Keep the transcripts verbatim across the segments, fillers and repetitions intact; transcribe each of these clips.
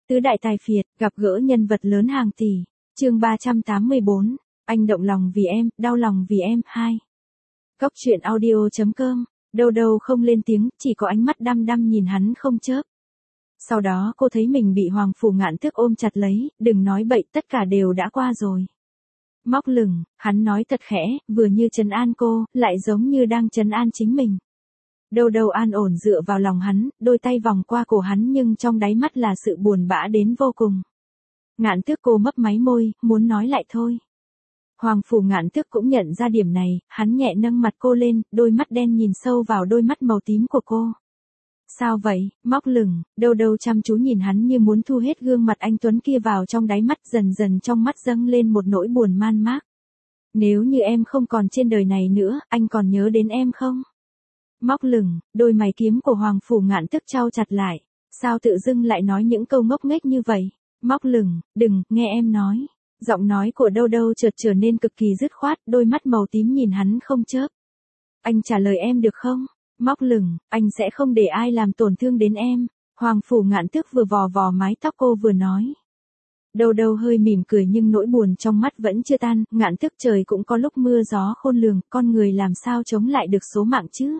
Tứ đại tài phiệt, gặp gỡ nhân vật lớn hàng tỷ. Chương ba trăm tám mươi bốn, anh động lòng vì em, đau lòng vì em, hai. Cốc truyện audio chấm com, đâu đâu không lên tiếng, chỉ có ánh mắt đăm đăm nhìn hắn không chớp. Sau đó cô thấy mình bị Hoàng Phủ Ngạn Tước ôm chặt lấy, đừng nói bậy, tất cả đều đã qua rồi. Móc lửng, hắn nói thật khẽ, vừa như trấn an cô, lại giống như đang trấn an chính mình. Đâu đâu an ổn dựa vào lòng hắn, đôi tay vòng qua cổ hắn nhưng trong đáy mắt là sự buồn bã đến vô cùng. Ngạn Tước cô mấp máy môi, muốn nói lại thôi. Hoàng Phủ Ngạn Tước cũng nhận ra điểm này, hắn nhẹ nâng mặt cô lên, đôi mắt đen nhìn sâu vào đôi mắt màu tím của cô. Sao vậy, móc lửng, đâu đâu chăm chú nhìn hắn như muốn thu hết gương mặt anh Tuấn kia vào trong đáy mắt, dần dần trong mắt dâng lên một nỗi buồn man mác. Nếu như em không còn trên đời này nữa, anh còn nhớ đến em không? Móc lửng, đôi mày kiếm của Hoàng Phủ Ngạn Tước chau chặt lại. Sao tự dưng lại nói những câu ngốc nghếch như vậy? Móc lửng, đừng, nghe em nói. Giọng nói của đâu đâu chợt trở nên cực kỳ dứt khoát, đôi mắt màu tím nhìn hắn không chớp. Anh trả lời em được không? Móc lửng, anh sẽ không để ai làm tổn thương đến em. Hoàng Phủ Ngạn Tước vừa vò vò mái tóc cô vừa nói. Đâu đâu hơi mỉm cười nhưng nỗi buồn trong mắt vẫn chưa tan. Ngạn Tước, trời cũng có lúc mưa gió khôn lường, con người làm sao chống lại được số mạng chứ?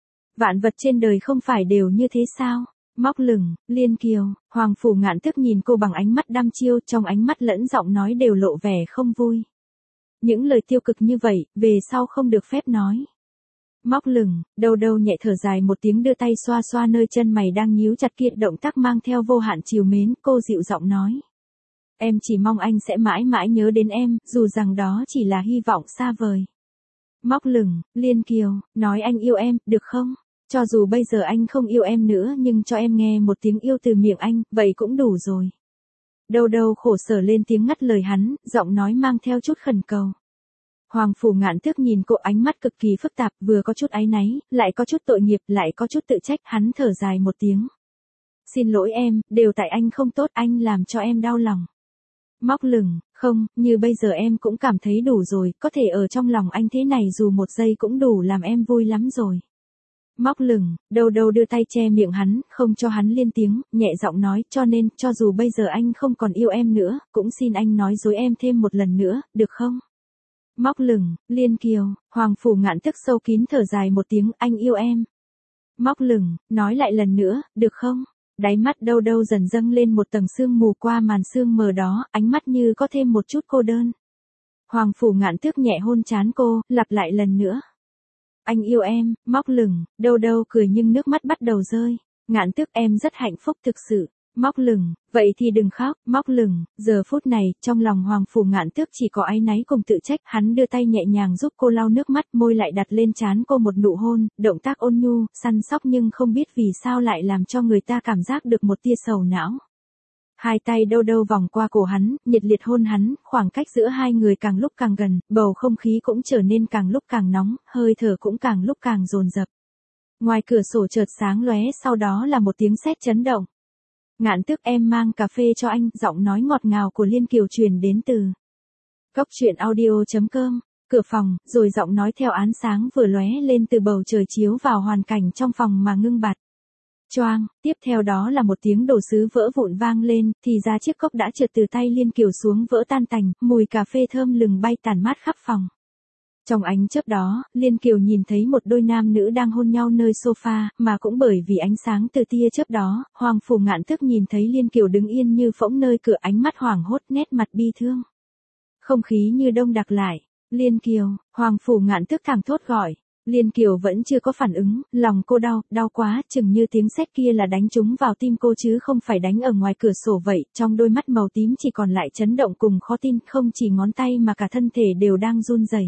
Vạn vật trên đời không phải đều như thế sao? Móc lửng, Liên Kiều, Hoàng Phủ Ngạn Tước nhìn cô bằng ánh mắt đăm chiêu, trong ánh mắt lẫn giọng nói đều lộ vẻ không vui. Những lời tiêu cực như vậy, về sau không được phép nói. Móc lửng, đâu đâu nhẹ thở dài một tiếng, đưa tay xoa xoa nơi chân mày đang nhíu chặt kia, động tác mang theo vô hạn trìu mến, cô dịu giọng nói. Em chỉ mong anh sẽ mãi mãi nhớ đến em, dù rằng đó chỉ là hy vọng xa vời. Móc lửng, Liên Kiều, nói anh yêu em, được không? Cho dù bây giờ anh không yêu em nữa nhưng cho em nghe một tiếng yêu từ miệng anh, vậy cũng đủ rồi. Đâu đâu khổ sở lên tiếng ngắt lời hắn, giọng nói mang theo chút khẩn cầu. Hoàng Phủ Ngạn Tước nhìn cô, ánh mắt cực kỳ phức tạp, vừa có chút áy náy, lại có chút tội nghiệp, lại có chút tự trách, hắn thở dài một tiếng. Xin lỗi em, đều tại anh không tốt, anh làm cho em đau lòng. Móc lửng, không, như bây giờ em cũng cảm thấy đủ rồi, có thể ở trong lòng anh thế này dù một giây cũng đủ làm em vui lắm rồi. Móc lửng, đâu đâu đưa tay che miệng hắn, không cho hắn lên tiếng, nhẹ giọng nói, cho nên, cho dù bây giờ anh không còn yêu em nữa, cũng xin anh nói dối em thêm một lần nữa, được không? Móc lửng, Liên Kiều, Hoàng Phủ Ngạn Tước sâu kín thở dài một tiếng, anh yêu em. Móc lửng, nói lại lần nữa, được không? Đáy mắt đâu đâu dần dâng lên một tầng sương mù, qua màn sương mờ đó, ánh mắt như có thêm một chút cô đơn. Hoàng Phủ Ngạn Tước nhẹ hôn trán cô, lặp lại lần nữa. Anh yêu em, móc lửng, đâu đâu cười nhưng nước mắt bắt đầu rơi. Ngạn Tước, em rất hạnh phúc thực sự. Móc lửng, vậy thì đừng khóc. Móc lửng, giờ phút này, trong lòng Hoàng Phủ Ngạn Tước chỉ có áy náy cùng tự trách. Hắn đưa tay nhẹ nhàng giúp cô lau nước mắt, môi lại đặt lên trán cô một nụ hôn, động tác ôn nhu, săn sóc nhưng không biết vì sao lại làm cho người ta cảm giác được một tia sầu não. Hai tay đâu đâu vòng qua cổ hắn, nhiệt liệt hôn hắn, khoảng cách giữa hai người càng lúc càng gần, bầu không khí cũng trở nên càng lúc càng nóng, hơi thở cũng càng lúc càng dồn dập. Ngoài cửa sổ chợt sáng lóe, sau đó là một tiếng sét chấn động. Ngạn Tước, em mang cà phê cho anh, giọng nói ngọt ngào của Liên Kiều truyền đến từ cốc truyện audio chấm com. Cửa phòng, rồi giọng nói theo ánh sáng vừa lóe lên từ bầu trời chiếu vào hoàn cảnh trong phòng mà ngưng bặt. Choang, tiếp theo đó là một tiếng đồ sứ vỡ vụn vang lên, thì ra chiếc cốc đã trượt từ tay Liên Kiều xuống vỡ tan tành, mùi cà phê thơm lừng bay tản mát khắp phòng. Trong ánh chớp đó, Liên Kiều nhìn thấy một đôi nam nữ đang hôn nhau nơi sofa, mà cũng bởi vì ánh sáng từ tia chớp đó, Hoàng Phủ Ngạn Tước nhìn thấy Liên Kiều đứng yên như phỗng nơi cửa, ánh mắt hoảng hốt, nét mặt bi thương. Không khí như đông đặc lại. Liên Kiều, Hoàng Phủ Ngạn Tước thẳng thốt gọi. Liên Kiều vẫn chưa có phản ứng, lòng cô đau, đau quá, chừng như tiếng sét kia là đánh trúng vào tim cô chứ không phải đánh ở ngoài cửa sổ vậy, trong đôi mắt màu tím chỉ còn lại chấn động cùng khó tin, không chỉ ngón tay mà cả thân thể đều đang run rẩy.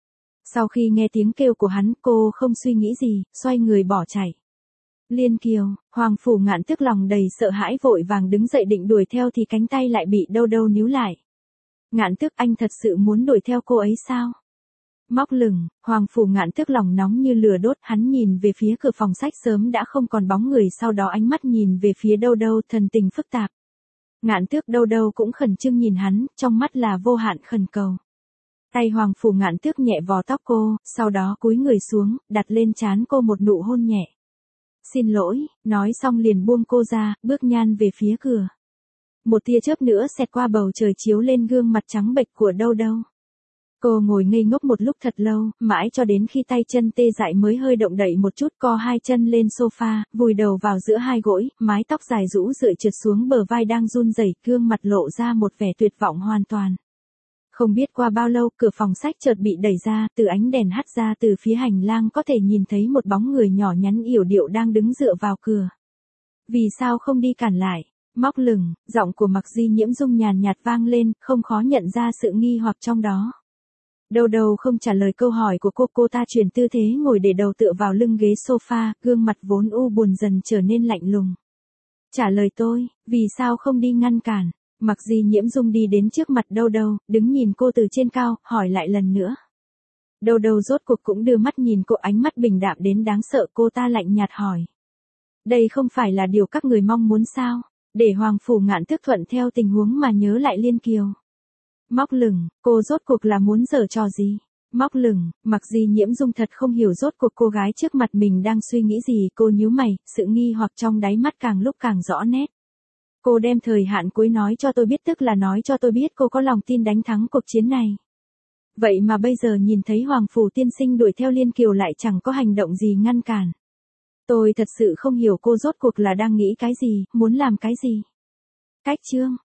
Sau khi nghe tiếng kêu của hắn, cô không suy nghĩ gì, xoay người bỏ chạy. Liên Kiều, Hoàng Phủ Ngạn Tước lòng đầy sợ hãi vội vàng đứng dậy định đuổi theo thì cánh tay lại bị đâu đâu níu lại. Ngạn Tước, anh thật sự muốn đuổi theo cô ấy sao? Móc lửng, Hoàng Phủ Ngạn Tước lòng nóng như lửa đốt, hắn nhìn về phía cửa phòng sách sớm đã không còn bóng người, sau đó ánh mắt nhìn về phía đâu đâu, thần tình phức tạp. Ngạn Tước, đâu đâu cũng khẩn trương nhìn hắn, trong mắt là vô hạn khẩn cầu. Tay Hoàng Phủ Ngạn Tước nhẹ vò tóc cô, sau đó cúi người xuống, đặt lên trán cô một nụ hôn nhẹ. Xin lỗi, nói xong liền buông cô ra, bước nhan về phía cửa. Một tia chớp nữa xẹt qua bầu trời chiếu lên gương mặt trắng bệch của Đâu Đâu. Cô ngồi ngây ngốc một lúc thật lâu, mãi cho đến khi tay chân tê dại mới hơi động đậy một chút, co hai chân lên sofa, vùi đầu vào giữa hai gối, mái tóc dài rũ rượi trượt xuống bờ vai đang run rẩy, gương mặt lộ ra một vẻ tuyệt vọng hoàn toàn. Không biết qua bao lâu, cửa phòng sách chợt bị đẩy ra, từ ánh đèn hắt ra từ phía hành lang có thể nhìn thấy một bóng người nhỏ nhắn yểu điệu đang đứng dựa vào cửa. Vì sao không đi cản lại? Móc lửng, giọng của Mặc Di Nhiễm Dung nhàn nhạt vang lên, không khó nhận ra sự nghi hoặc trong đó. Đâu Đâu không trả lời câu hỏi của cô, cô ta chuyển tư thế ngồi để đầu tựa vào lưng ghế sofa, gương mặt vốn u buồn dần trở nên lạnh lùng. Trả lời tôi, vì sao không đi ngăn cản? Mặc Di Nhiễm Dung đi đến trước mặt Đâu Đâu, đứng nhìn cô từ trên cao, hỏi lại lần nữa. Đâu Đâu rốt cuộc cũng đưa mắt nhìn cô, ánh mắt bình đạm đến đáng sợ, cô ta lạnh nhạt hỏi. Đây không phải là điều các người mong muốn sao? Để Hoàng Phủ Ngạn Tước thuận theo tình huống mà nhớ lại Liên Kiều. Móc lửng, cô rốt cuộc là muốn giở trò gì? Móc lửng, Mặc Di Nhiễm Dung thật không hiểu rốt cuộc cô gái trước mặt mình đang suy nghĩ gì, cô nhíu mày, sự nghi hoặc trong đáy mắt càng lúc càng rõ nét. Cô đem thời hạn cuối nói cho tôi biết, tức là nói cho tôi biết cô có lòng tin đánh thắng cuộc chiến này. Vậy mà bây giờ nhìn thấy Hoàng Phủ tiên sinh đuổi theo Liên Kiều lại chẳng có hành động gì ngăn cản. Tôi thật sự không hiểu cô rốt cuộc là đang nghĩ cái gì, muốn làm cái gì. Cách chương